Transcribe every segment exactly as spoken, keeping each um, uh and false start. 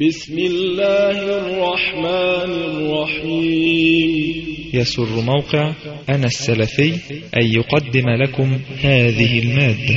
بسم الله الرحمن الرحيم. يسر موقع أنا السلفي أن يقدم لكم هذه المادة.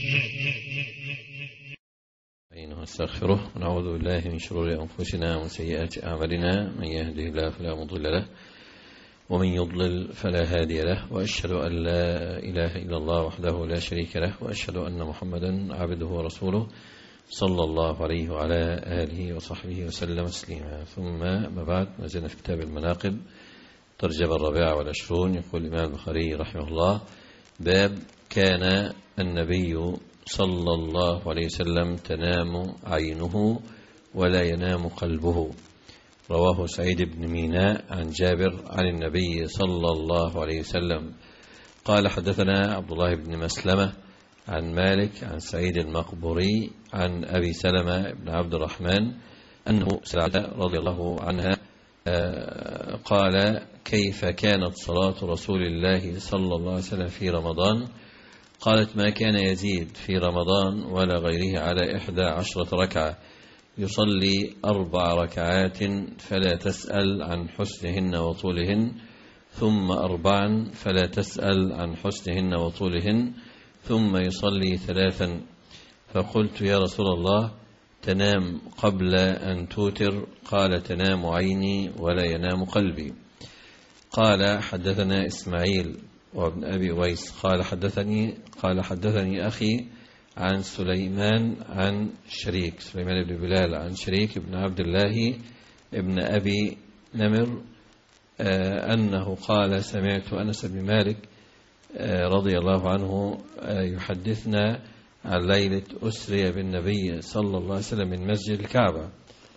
نستغفره ونعوذ بالله من شرور أنفسنا ومن سيئات أعمالنا، من يهده الله فلا مضل له ومن يضلل فلا هادي له، وأشهد أن لا إله إلا الله وحده لا شريك له، وأشهد أن محمدا عبده ورسوله صلى الله عليه وعلى آله وصحبه وسلم تسليما. ثم ما بعد، ما زلنا في كتاب المناقب، ترجمة الرابعة والعشرون. يقول الإمام البخاري رحمه الله: باب كان النبي صلى الله عليه وسلم تنام عينه ولا ينام قلبه. رواه سعيد بن ميناء عن جابر عن النبي صلى الله عليه وسلم قال: حدثنا عبد الله بن مسلمة عن مالك عن سعيد المقبوري عن أبي سلمة بن عبد الرحمن أنه سعد رضي الله عنها قال: كيف كانت صلاة رسول الله صلى الله عليه وسلم في رمضان؟ قالت: ما كان يزيد في رمضان ولا غيره على إحدى عشرة ركعة، يصلي أربع ركعات فلا تسأل عن حسنهن وطولهن، ثم أربعا فلا تسأل عن حسنهن وطولهن، ثم يصلي ثلاثا. فقلت: يا رسول الله، تنام قبل أن توتر؟ قال: تنام عيني ولا ينام قلبي. قال: حدثنا إسماعيل وابن أبي ويس قال حدثني قال حدثني أخي عن سليمان عن شريك سليمان بن بلال عن شريك بن عبد الله ابن أبي نمر آه أنه قال: سمعت أنس بن مالك آه رضي الله عنه آه يحدثنا عن ليلة أسري بالنبي صلى الله عليه وسلم من مسجد الكعبة.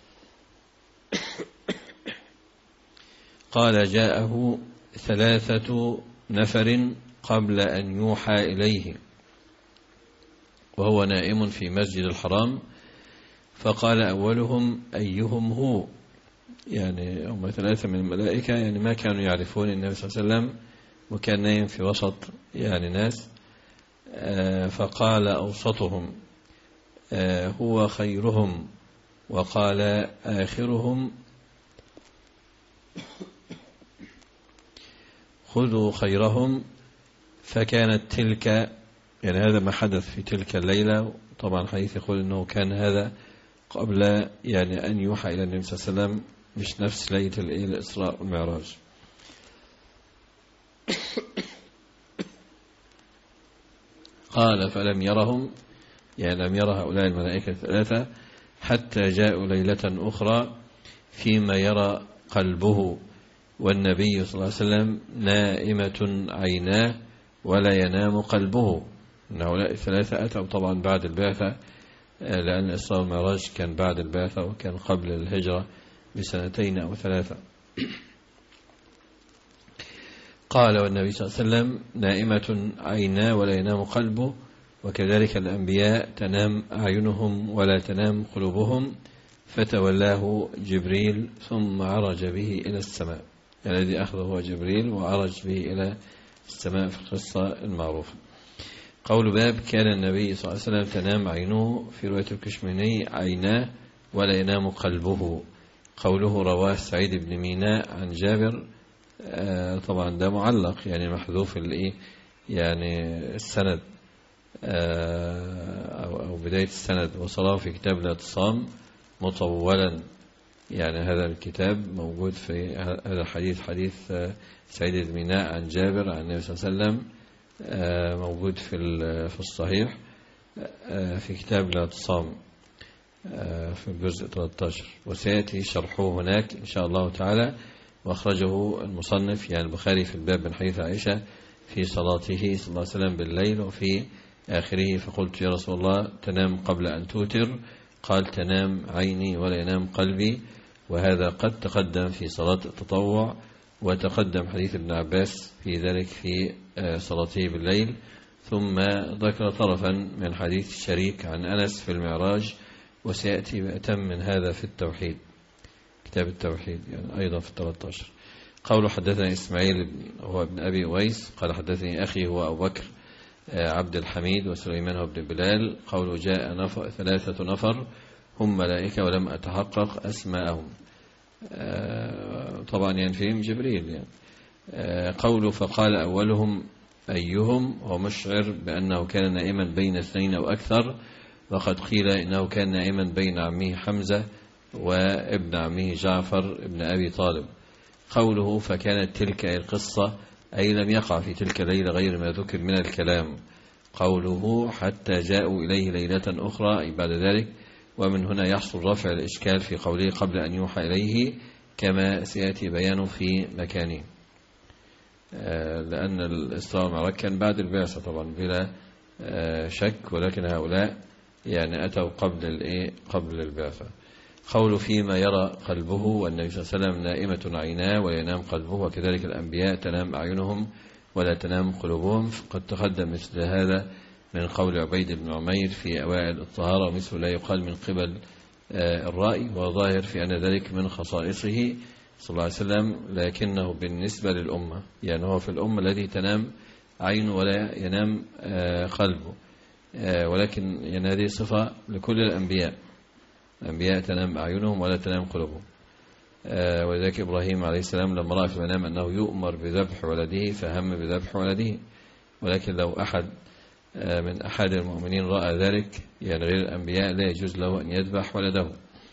قال: جاءه ثلاثة نفر قبل أن يوحى إليه وهو نائم في مسجد الحرام، فقال أولهم: أيهم هو؟ يعني هم ثلاثة من الملائكة، يعني ما كانوا يعرفون النبي صلى الله عليه وسلم، وكان نايم في وسط يعني ناس. فقال أوسطهم: هو خيرهم. وقال آخرهم: خذوا خيرهم. فكانت تلك، يعني هذا ما حدث في تلك الليلة. طبعا حديث يقول أنه كان هذا قبل يعني أن يوحى إلى النبي صلى الله عليه وسلم، مش نفس ليلة الإسراء والمعراج. قال: فلم يرهم، يعني لم يرى هؤلاء الملائكة الثلاثة حتى جاءوا ليلة أخرى فيما يرى قلبه والنبي صلى الله عليه وسلم نائمة عيناه ولا ينام قلبه. إن هؤلاء الثلاثة أتوا طبعا بعد البعثة، لأن الإسراء والمعراج كان بعد البعثة وكان قبل الهجرة بسنتين أو ثلاثة. قال: والنبي صلى الله عليه وسلم نائمة عيناه ولا ينام قلبه، وكذلك الأنبياء تنام أعينهم ولا تنام قلوبهم. فتولاه جبريل ثم عرج به إلى السماء، يعني الذي أخذه هو جبريل وعرج به إلى السماء في القصة المعروفة. قول باب كان النبي صلى الله عليه وسلم تنام عينه، في رواية الكشميني عيناه ولا ينام قلبه. قوله رواه سعيد بن ميناء عن جابر، آه طبعا ده معلق، يعني محذوف الايه يعني السند آه أو, أو بداية السند، وصلاه في كتاب الاعتصام مطولا. يعني هذا الكتاب موجود في هذا الحديث، حديث سعيد بن ميناء عن جابر عن النبي صلى الله عليه وسلم، موجود في في الصحيح في كتاب الاعتصام في الجزء ثلاثة عشر، وسيأتي شرحه هناك إن شاء الله تعالى. وأخرجه المصنف يعني البخاري في الباب من حديث عائشة في صلاته صلى الله عليه وسلم بالليل، وفي آخره: فقلت: يا رسول الله، تنام قبل أن توتر؟ قال: تنام عيني ولا ينام قلبي. وهذا قد تقدم في صلاة التطوع، وتقدم حديث ابن عباس في ذلك في صلاته بالليل. ثم ذكر طرفا من حديث شريك عن أنس في المعراج، وسيأتي بأتم من هذا في التوحيد، كتاب التوحيد يعني أيضا في الثلاثة عشر. قول حدثنا إسماعيل هو ابن أبي ويس قال حدثني أخي هو أبو بكر عبد الحميد وسليمان بن بلال. قوله: جاء نفر ثلاثة نفر هم ملائكة ولم أتحقق أسماءهم. طبعا ينفيهم جبريل يعني. قوله فقال أولهم أيهم هو مشعر بأنه كان نائما بين اثنين أو أكثر، وقد قيل إنه كان نائما بين عمه حمزة وابن عمه جعفر ابن أبي طالب. قوله فكانت تلك القصة أي لم يقع في تلك الليلة غير ما ذكر من الكلام. قوله حتى جاءوا إليه ليلة أخرى أي بعد ذلك، ومن هنا يحصل رفع الإشكال في قوله قبل أن يوحى إليه كما سيأتي بيانه في مكانه، لأن الإسراء والمعراج كان بعد البعثة طبعا بلا شك، ولكن هؤلاء يعني أتوا قبل الإيه قبل البعثة. قول فيما يرى قلبه، والنبي صلى الله عليه وسلم نائمة عيناه ولا ينام قلبه، وكذلك الأنبياء تنام أعينهم ولا تنام قلوبهم. قد تقدم مثل هذا من قول عبيد بن عمير في أوائل الطهارة، ومثل لا يقال من قبل الرأي، وظاهر في أن ذلك من خصائصه صلى الله عليه وسلم، لكنه بالنسبة للأمة يعني هو في الأمة الذي تنام عينه ولا ينام قلبه، ولكن يعني هذه صفة لكل الأنبياء. الأنبياء تنام أعينهم ولا تنام قلوبهم. ولذلك إبراهيم عليه السلام لما رأى في المنام أنه يؤمر بذبح ولده فهم بذبح ولده، ولكن لو أحد من أحد المؤمنين رأى ذلك يعني غير الأنبياء لا يجوز له أن يذبح ولده،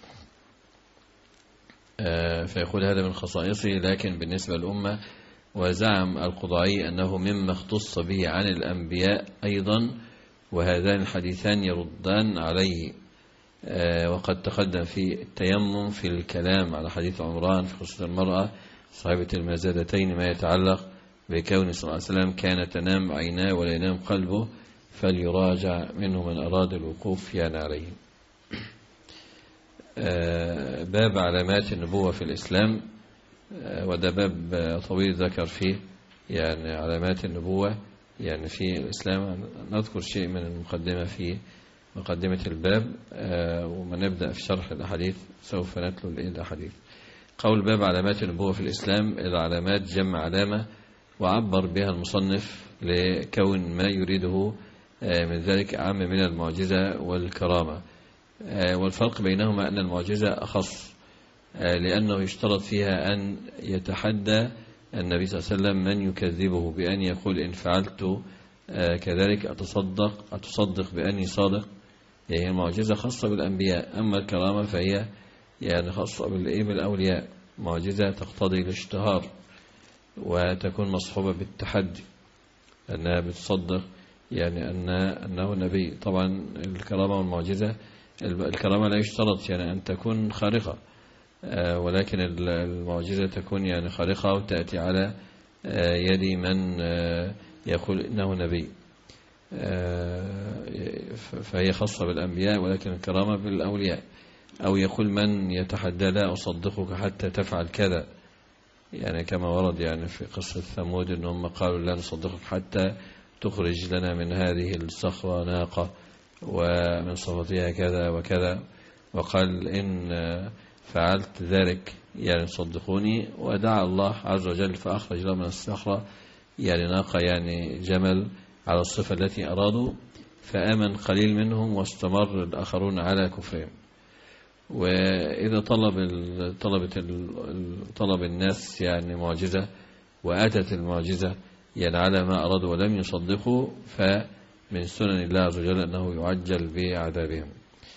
فيقول هذا من خصائصه. لكن بالنسبة للأمة، وزعم القضاعي أنه مما اختص به عن الأنبياء أيضا، وهذان الحديثان يردان عليه. وقد تقدم في التيمم في الكلام على حديث عمران في قصة المرأة صاحبة المزادتين ما يتعلق بكون صلى الله عليه وسلم كان تنام عيناه ولا ينام قلبه، فليراجع منه من أراد الوقوف يعني عليه. باب علامات النبوة في الإسلام، وده باب طويل ذكر فيه يعني علامات النبوة يعني في الإسلام. نذكر شيء من المقدمة في مقدمة الباب، وما نبدأ في شرح الأحاديث سوف نتلو الأحاديث. قول باب علامات النبوة في الإسلام، العلامات جمع علامة، وعبر بها المصنف لكون ما يريده من ذلك أعم من المعجزة والكرامة. والفرق بينهما أن المعجزة أخص، لأنه يشترط فيها أن يتحدى النبي صلى الله عليه وسلم من يكذبه بأن يقول إن فعلت كذلك أتصدق أتصدق بأني صادق. يعني المعجزة خاصة بالأنبياء، أما الكرامة فهي يعني خاصة بالأولياء. معجزة تقتضي الاشتهار وتكون مصحوبة بالتحدي، أنها بتصدق يعني أن أنه نبي. طبعا الكرامة والمعجزة، الكرامة لا يشترط يعني أن تكون خارقة، ولكن المعجزة تكون يعني خارقة وتأتي على يد من يقول إنه نبي، فهي خاصة بالأنبياء، ولكن الكرامة بالأولياء. أو يقول من يتحدى لا أصدقك حتى تفعل كذا، يعني كما ورد يعني في قصة ثمود أنهم قالوا لا نصدقك حتى تخرج لنا من هذه الصخرة ناقة ومن صفتها كذا وكذا، وقال إن فعلت ذلك يعني صدقوني، ودعا الله عز وجل فأخرج له من الصخرة يعني ناقة يعني جمل على الصفة التي أرادوا، فآمن قليل منهم واستمر الآخرون على كفرهم. وإذا طلب طلبت طلب الناس يعني معجزة وأتت المعجزة يعني على ما أرادوا ولم يصدقوا، فمن سنن الله عز وجل أنه يعجل بعذابهم.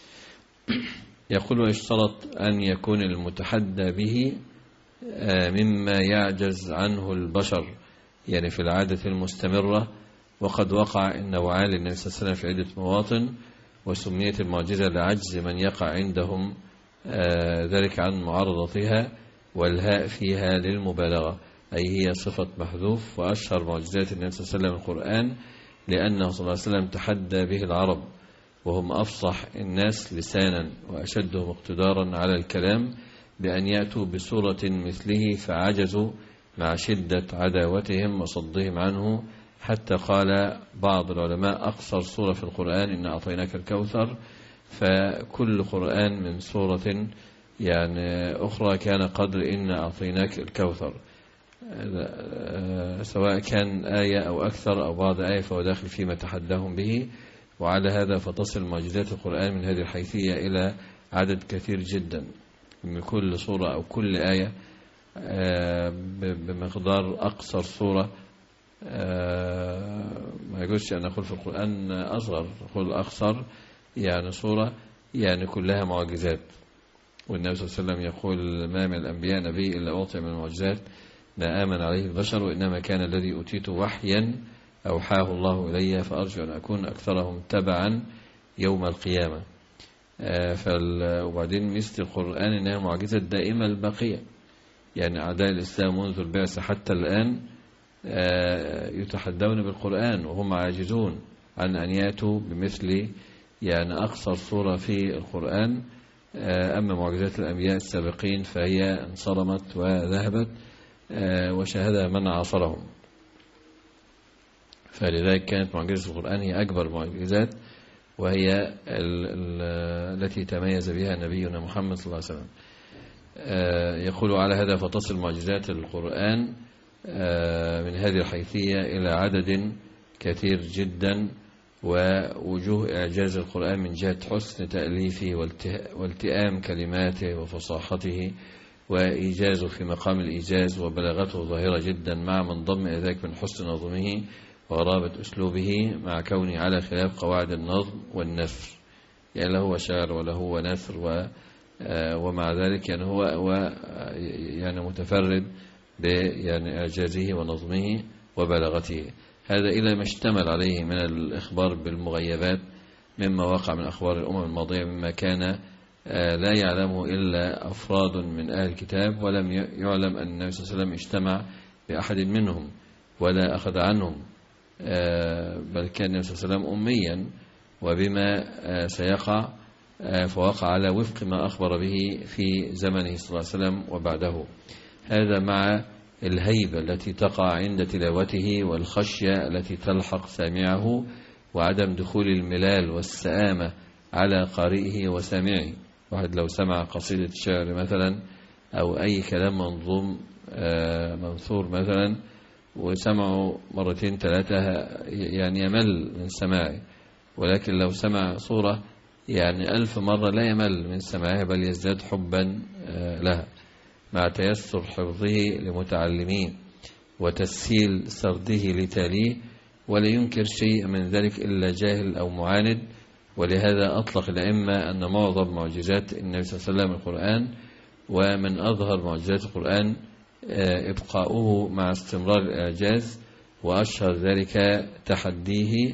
يقول ويشترط أن يكون المتحدى به مما يعجز عنه البشر يعني في العادة المستمرة. وقد وقع النوعان للنبي صلى الله عليه وسلم في عدة مواطن، وسميت المعجزة لعجز من يقع عندهم ذلك عن معارضتها، والهاء فيها للمبالغة أي هي صفة محذوف. وأشهر معجزات النبي صلى الله عليه وسلم القرآن، لأنه صلى الله عليه وسلم تحدى به العرب وهم أفصح الناس لسانا وأشدهم اقتدارا على الكلام بأن يأتوا بسورة مثله، فعجزوا مع شدة عداوتهم وصدهم عنه، حتى قال بعض العلماء أقصر سورة في القرآن إن أعطيناك الكوثر. فكل قرآن من سورة يعني أخرى كان قدر إن أعطيناك الكوثر، سواء كان آية أو أكثر أو بعض آية فهو داخل فيما تحداهم به. وعلى هذا فتصل معجزات القرآن من هذه الحيثية إلى عدد كثير جدا من كل سورة أو كل آية بمقدار أقصر سورة. ما يجوزش أن أقول في القرآن أصغر، أقول أقصر يعني سورة يعني كلها معجزات. والنبي صلى الله عليه وسلم يقول ما من الأنبياء نبي إلا أعطي من المعجزات لا آمن عليه البشر، وإنما كان الذي أوتيته وحيا أوحاه الله إلي فأرجو أن أكون أكثرهم تبعا يوم القيامة. وبعدين مثل القرآن إنها معجزة دائمة البقية، يعني أعداء الإسلام منذ البعثة حتى الآن يتحدون بالقرآن وهم عاجزون عن أن يأتوا بمثل يعني أقصر سورة في القرآن. أما معجزات الأنبياء السابقين فهي انصرمت وذهبت وشاهدها من عاصرهم، فلذلك كانت معجزة القرآن هي أكبر المعجزات، وهي التي تميز بها نبينا محمد صلى الله عليه وسلم. يقول على هذا فتصل معجزات القرآن من هذه الحيثية إلى عدد كثير جدا، ووجوه إعجاز القرآن من جهة حسن تأليفه والتئام كلماته وفصاحته وإيجازه في مقام الإيجاز وبلاغته ظاهرة جدا، مع من ضم إلى ذلك من حسن نظمه وغرابة أسلوبه، مع كونه على خلاف قواعد النظم والنثر، يعني لا هو شعر ولا هو نثر، و ومع ذلك يعني هو, هو يعني متفرد يعني إعجازه ونظمه وبلاغته. هذا إلى ما اشتمل عليه من الإخبار بالمغيبات مما وقع من أخبار الأمم الماضية، مما كان لا يعلمه إلا أفراد من أهل الكتاب، ولم يعلم أن النبي صلى الله عليه وسلم اجتمع بأحد منهم ولا أخذ عنهم، بل كان النبي صلى الله عليه وسلم أميا، وبما سيقع فوقع على وفق ما أخبر به في زمنه صلى الله عليه وسلم وبعده. هذا مع الهيبة التي تقع عند تلاوته والخشية التي تلحق سامعه، وعدم دخول الملال والسآمة على قارئه وسامعه. واحد لو سمع قصيدة شعر مثلا أو أي كلام منظوم منثور مثلا وسمعه مرتين ثلاثة يعني يمل من سماعه، ولكن لو سمع صورة يعني ألف مرة لا يمل من سماعها، بل يزداد حبا لها، مع تيسر حفظه لمتعلمين وتسهيل سرده لتاليه، ولا ينكر شيء من ذلك إلا جاهل أو معاند. ولهذا أطلق الأئمة أن معظم معجزات النبي صلى الله عليه وسلم القرآن، ومن أظهر معجزات القرآن إبقاؤه مع استمرار الإعجاز، وأشهر ذلك تحديه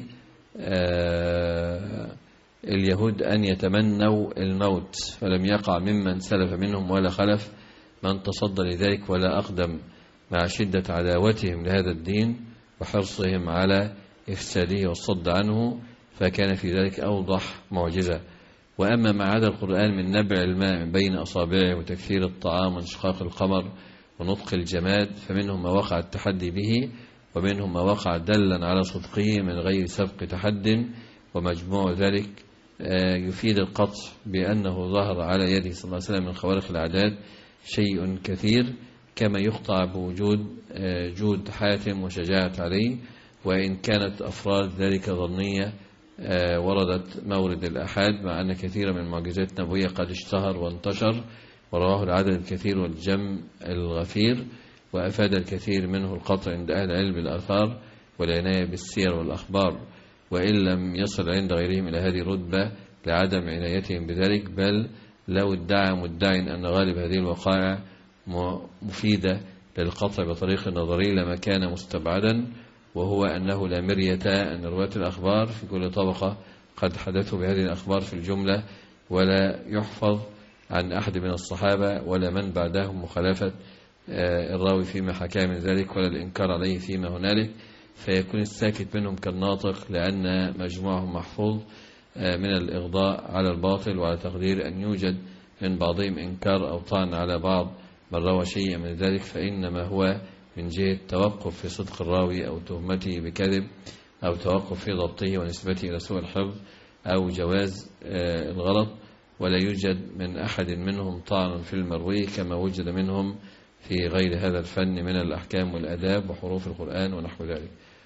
اليهود أن يتمنوا الموت، فلم يقع ممن سلف منهم ولا خلف من تصدى لذلك ولا أقدم، مع شدة عداوتهم لهذا الدين وحرصهم على إفساده والصد عنه، فكان في ذلك أوضح معجزة. وأما ما عدا القرآن من نبع الماء من بين أصابعه وتكثير الطعام وانشقاق القمر ونطق الجماد، فمنهم ما وقع التحدي به، ومنهم ما وقع دلا على صدقه من غير سبق تحد، ومجموع ذلك يفيد القطع بأنه ظهر على يده صلى الله عليه وسلم من خوارق العادات شيء كثير، كما يقطع بوجود جود حاتم وشجاعة علي، وإن كانت أفراد ذلك ظنية وردت مورد الأحاد، مع أن كثيرا من المعجزات النبوية قد اشتهر وانتشر ورواه العدد الكثير والجم الغفير، وأفاد الكثير منه القطع عند أهل العلم بالآثار والعناية بالسير والأخبار، وإن لم يصل عند غيرهم إلى هذه الرتبة لعدم عنايتهم بذلك، بل لو ادعى مدعي أن غالب هذه الوقائع مفيدة للقطع بطريق نظري لما كان مستبعدا، وهو أنه لا مرية أن رواة الأخبار في كل طبقة قد حدثوا بهذه الأخبار في الجملة، ولا يحفظ عن أحد من الصحابة ولا من بعدهم مخالفة الراوي فيما حكى من ذلك، ولا الإنكار عليه فيما هنالك، فيكون الساكت منهم كالناطق، لأن مجموعهم محفوظ من الإغضاء على الباطل، وعلى تقدير أن يوجد من بعضهم إنكار أو طعن على بعض من روى شيئا من ذلك، فإنما هو من جهة توقف في صدق الراوي أو تهمته بكذب، أو توقف في ضبطه ونسبته إلى سوء الحفظ أو جواز الغلط، ولا يوجد من أحد منهم طعن في المروي كما وجد منهم في غير هذا الفن من الأحكام والأداب وحروف القرآن ونحو ذلك.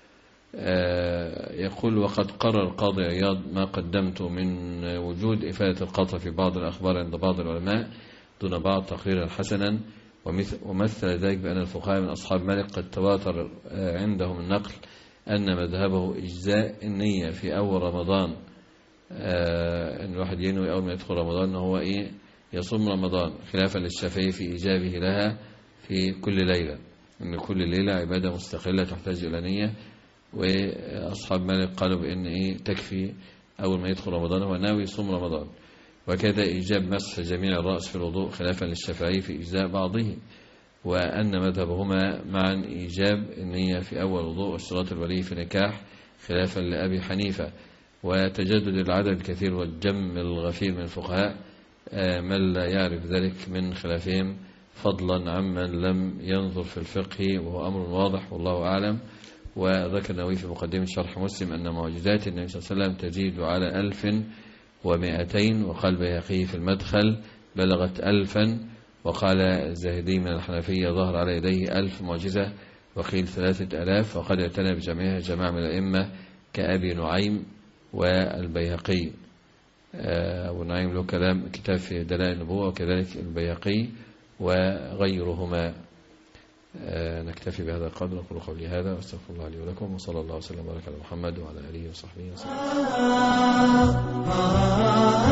يقول وقد قرر القاضي عياض ما قدمت من وجود إفادة القطع في بعض الأخبار عند بعض العلماء دون بعض تقريرا حسنا، ومثل ذلك بأن الفقهاء من أصحاب مالك قد تواتر عندهم النقل أن مذهبه إجزاء النية في أول رمضان، أن الواحد ينوي أول ما يدخل رمضان أنه إيه يصوم رمضان، خلافا للشافعي في إيجابه لها في كل ليلة، أن كل ليلة عبادة مستقلة تحتاج إلى نية، وأصحاب مالك قالوا بأن إيه تكفي أول ما يدخل رمضان هو ناوي يصوم رمضان. وكذا إيجاب مسح جميع الرأس في الوضوء خلافا للشافعي في إجزاء بعضه، وأن مذهبهما معا إيجاب النية في أول وضوء واشتراط الولي في نكاح خلافا لأبي حنيفة. وتجدد العدد الكثير والجم الغفير من الفقهاء من لا يعرف ذلك من خلافهم، فضلا عمن لم ينظر في الفقه، وهو أمر واضح والله أعلم. وذكر النووي في مقدمة شرح مسلم أن معجزات النبي صلى الله عليه وسلم تزيد على ألف ومئتين، وقال البيهقي في المدخل بلغت ألفا، وقال الزاهدي من الحنفية ظهر على يديه ألف معجزة، وقيل ثلاثة ألاف، وقد اعتنى بجميعها جماعة من الأئمة كأبي نعيم والبيهقي. أبو نعيم له كلام كتاب في دلائل النبوة، وكذلك البيهقي وغيرهما. نكتفي بهذا القدر، أقول قولي هذا واستغفر الله لي ولكم، وصلى الله وسلم وبارك على محمد وعلى آله وصحبه وسلم.